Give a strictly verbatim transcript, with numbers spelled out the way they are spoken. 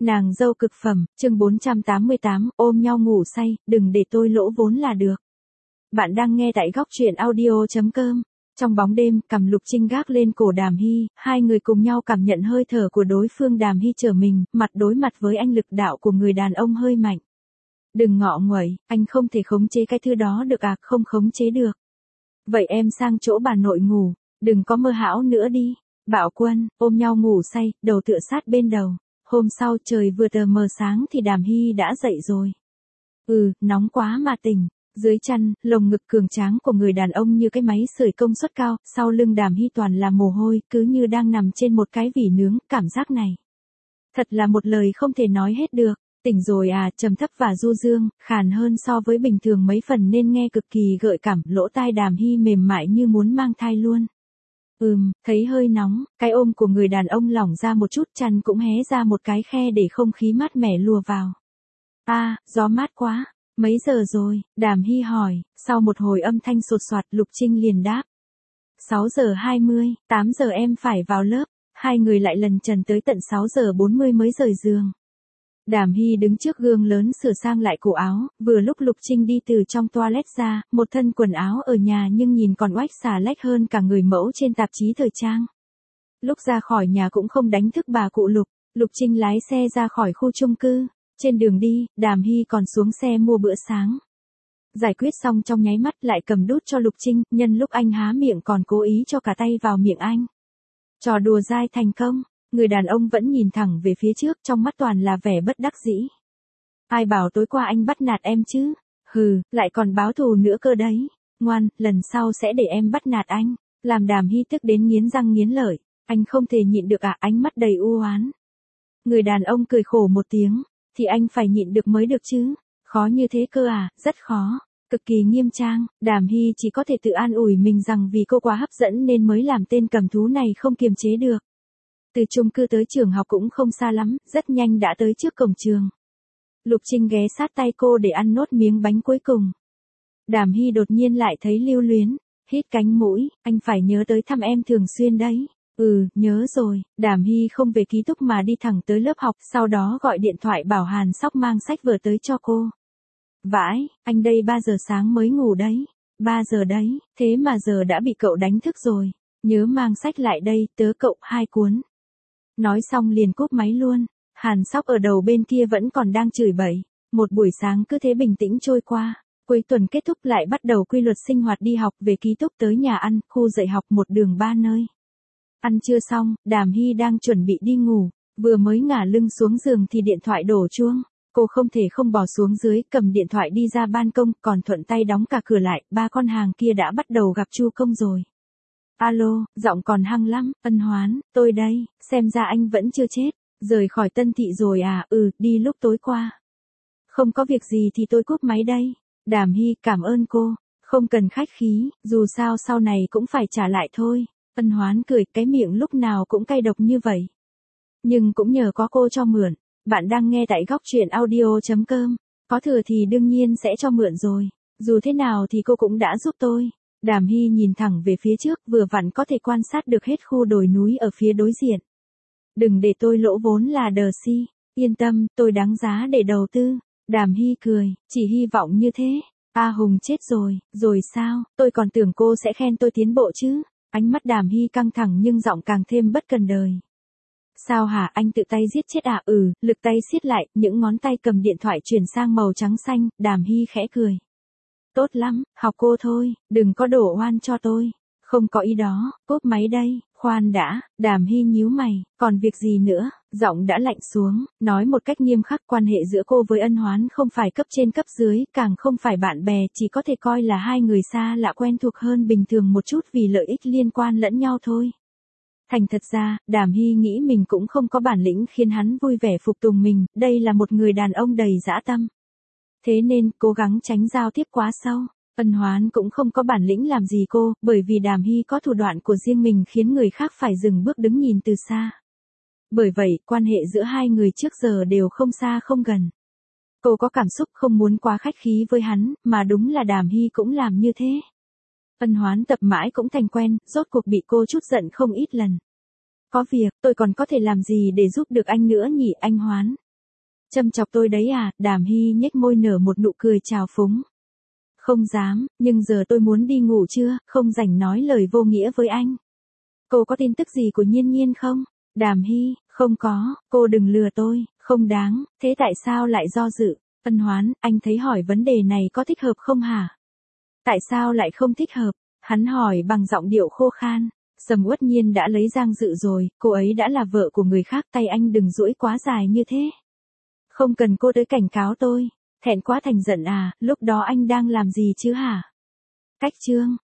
Nàng dâu cực phẩm, chương bốn trăm tám mươi tám, ôm nhau ngủ say, đừng để tôi lỗ vốn là được. Bạn đang nghe tại góc truyện audio.com. Trong bóng đêm, cầm Lục Trinh gác lên cổ Đàm Hy, hai người cùng nhau cảm nhận hơi thở của đối phương. Đàm Hy trở mình, mặt đối mặt với anh lực đạo của người đàn ông hơi mạnh. Đừng ngọ nguậy, anh không thể khống chế cái thứ đó được à, không khống chế được. Vậy em sang chỗ bà nội ngủ, đừng có mơ hão nữa đi. Bạo Quân, ôm nhau ngủ say, đầu tựa sát bên đầu. Hôm sau trời vừa tờ mờ sáng thì Đàm Hy đã dậy rồi. Ừ, nóng quá mà tỉnh. Dưới chăn, lồng ngực cường tráng của người đàn ông như cái máy sưởi công suất cao, sau lưng Đàm Hy toàn là mồ hôi, cứ như đang nằm trên một cái vỉ nướng. Cảm giác này thật là một lời không thể nói hết được. Tỉnh rồi à, trầm thấp và du dương, khàn hơn so với bình thường mấy phần nên nghe cực kỳ gợi cảm. Lỗ tai Đàm Hy mềm mại như muốn mang thai luôn. Ừm, thấy hơi nóng, cái ôm của người đàn ông lỏng ra một chút, chăn cũng hé ra một cái khe để không khí mát mẻ lùa vào. A, à, gió mát quá. Mấy giờ rồi? Đàm Hy hỏi. Sau một hồi âm thanh sột soạt, Lục Trinh liền đáp. sáu giờ hai mươi, tám giờ em phải vào lớp. Hai người lại lần trần tới tận sáu giờ bốn mươi mới rời giường. Đàm Hy đứng trước gương lớn sửa sang lại cổ áo, vừa lúc Lục Trinh đi từ trong toilet ra, một thân quần áo ở nhà nhưng nhìn còn oách xà lách hơn cả người mẫu trên tạp chí thời trang. Lúc ra khỏi nhà cũng không đánh thức bà cụ Lục, Lục Trinh lái xe ra khỏi khu chung cư. Trên đường đi, Đàm Hy còn xuống xe mua bữa sáng. Giải quyết xong trong nháy mắt lại cầm đút cho Lục Trinh, nhân lúc anh há miệng còn cố ý cho cả tay vào miệng anh. Trò đùa dai thành công. Người đàn ông vẫn nhìn thẳng về phía trước, trong mắt toàn là vẻ bất đắc dĩ. Ai bảo tối qua anh bắt nạt em chứ? Hừ, lại còn báo thù nữa cơ đấy. Ngoan, lần sau sẽ để em bắt nạt anh. Làm Đàm Hy tức đến nghiến răng nghiến lợi. Anh không thể nhịn được à, ánh mắt đầy u oán. Người đàn ông cười khổ một tiếng. Thì anh phải nhịn được mới được chứ. Khó như thế cơ à, rất khó. Cực kỳ nghiêm trang, Đàm Hy chỉ có thể tự an ủi mình rằng vì cô quá hấp dẫn nên mới làm tên cầm thú này không kiềm chế được. Từ chung cư tới trường học cũng không xa lắm, rất nhanh đã tới trước cổng trường. Lục Trinh ghé sát tay cô để ăn nốt miếng bánh cuối cùng. Đàm Hy đột nhiên lại thấy lưu luyến, hít cánh mũi, anh phải nhớ tới thăm em thường xuyên đấy. Ừ, nhớ rồi. Đàm Hy không về ký túc mà đi thẳng tới lớp học, sau đó gọi điện thoại bảo Hàn Sóc mang sách vở tới cho cô. Vãi, anh đây ba giờ sáng mới ngủ đấy. ba giờ đấy, thế mà giờ đã bị cậu đánh thức rồi. Nhớ mang sách lại đây, tớ cậu hai cuốn. Nói xong liền cúp máy luôn. Hàn Sóc ở đầu bên kia vẫn còn đang chửi bậy. Một buổi sáng cứ thế bình tĩnh trôi qua. Cuối tuần kết thúc lại bắt đầu quy luật sinh hoạt, đi học về ký túc tới nhà ăn, khu dạy học một đường ba nơi. Ăn trưa xong, Đàm Hy đang chuẩn bị đi ngủ. Vừa mới ngả lưng xuống giường thì điện thoại đổ chuông. Cô không thể không bỏ xuống dưới, cầm điện thoại đi ra ban công, còn thuận tay đóng cả cửa lại. Ba con hàng kia đã bắt đầu gặp Chu Công rồi. Alo, giọng còn hăng lắm. Ân Hoán, tôi đây, xem ra anh vẫn chưa chết. Rời khỏi Tân Thị rồi à? Ừ, đi lúc tối qua. Không có việc gì thì tôi cúp máy đây. Đàm Hy, cảm ơn cô. Không cần khách khí, dù sao sau này cũng phải trả lại thôi. Ân Hoán cười, cái miệng lúc nào cũng cay độc như vậy. Nhưng cũng nhờ có cô cho mượn. Bạn đang nghe tại góc truyện audio.com. Có thừa thì đương nhiên sẽ cho mượn rồi. Dù thế nào thì cô cũng đã giúp tôi. Đàm Hy nhìn thẳng về phía trước, vừa vặn có thể quan sát được hết khu đồi núi ở phía đối diện. Đừng để tôi lỗ vốn là đờ si. Yên tâm, tôi đáng giá để đầu tư. Đàm Hy cười, chỉ hy vọng như thế. A Hùng chết rồi, rồi sao? Tôi còn tưởng cô sẽ khen tôi tiến bộ chứ. Ánh mắt Đàm Hy căng thẳng nhưng giọng càng thêm bất cần đời. Sao hả, anh tự tay giết chết à? Ừ, lực tay siết lại, những ngón tay cầm điện thoại chuyển sang màu trắng xanh. Đàm Hy khẽ cười. Tốt lắm, học cô thôi, đừng có đổ oan cho tôi. Không có ý đó, cúp máy đây. Khoan đã, Đàm Hy nhíu mày, còn việc gì nữa? Giọng đã lạnh xuống, nói một cách nghiêm khắc, quan hệ giữa cô với Ân Hoán không phải cấp trên cấp dưới, càng không phải bạn bè, chỉ có thể coi là hai người xa lạ quen thuộc hơn bình thường một chút vì lợi ích liên quan lẫn nhau thôi. Thành thật ra, Đàm Hy nghĩ mình cũng không có bản lĩnh khiến hắn vui vẻ phục tùng mình, đây là một người đàn ông đầy dã tâm. Thế nên, cố gắng tránh giao tiếp quá sâu. Ân Hoán cũng không có bản lĩnh làm gì cô, bởi vì Đàm Hy có thủ đoạn của riêng mình khiến người khác phải dừng bước đứng nhìn từ xa. Bởi vậy, quan hệ giữa hai người trước giờ đều không xa không gần. Cô có cảm xúc không muốn quá khách khí với hắn, mà đúng là Đàm Hy cũng làm như thế. Ân Hoán tập mãi cũng thành quen, rốt cuộc bị cô chút giận không ít lần. Có việc, tôi còn có thể làm gì để giúp được anh nữa nhỉ anh Hoán? Châm chọc tôi đấy à, Đàm Hy nhếch môi nở một nụ cười trào phúng. Không dám, nhưng giờ tôi muốn đi ngủ chưa, không rảnh nói lời vô nghĩa với anh. Cô có tin tức gì của Nhiên Nhiên không? Đàm Hy, không có, cô đừng lừa tôi, không đáng, thế tại sao lại do dự? Ân Hoán, anh thấy hỏi vấn đề này có thích hợp không hả? Tại sao lại không thích hợp? Hắn hỏi bằng giọng điệu khô khan. Sầm Uất Nhiên đã lấy Giang Dự rồi, cô ấy đã là vợ của người khác, tay anh đừng duỗi quá dài như thế. Không cần cô tới cảnh cáo tôi. Thẹn quá thành giận à, lúc đó anh đang làm gì chứ hả? Cách chương.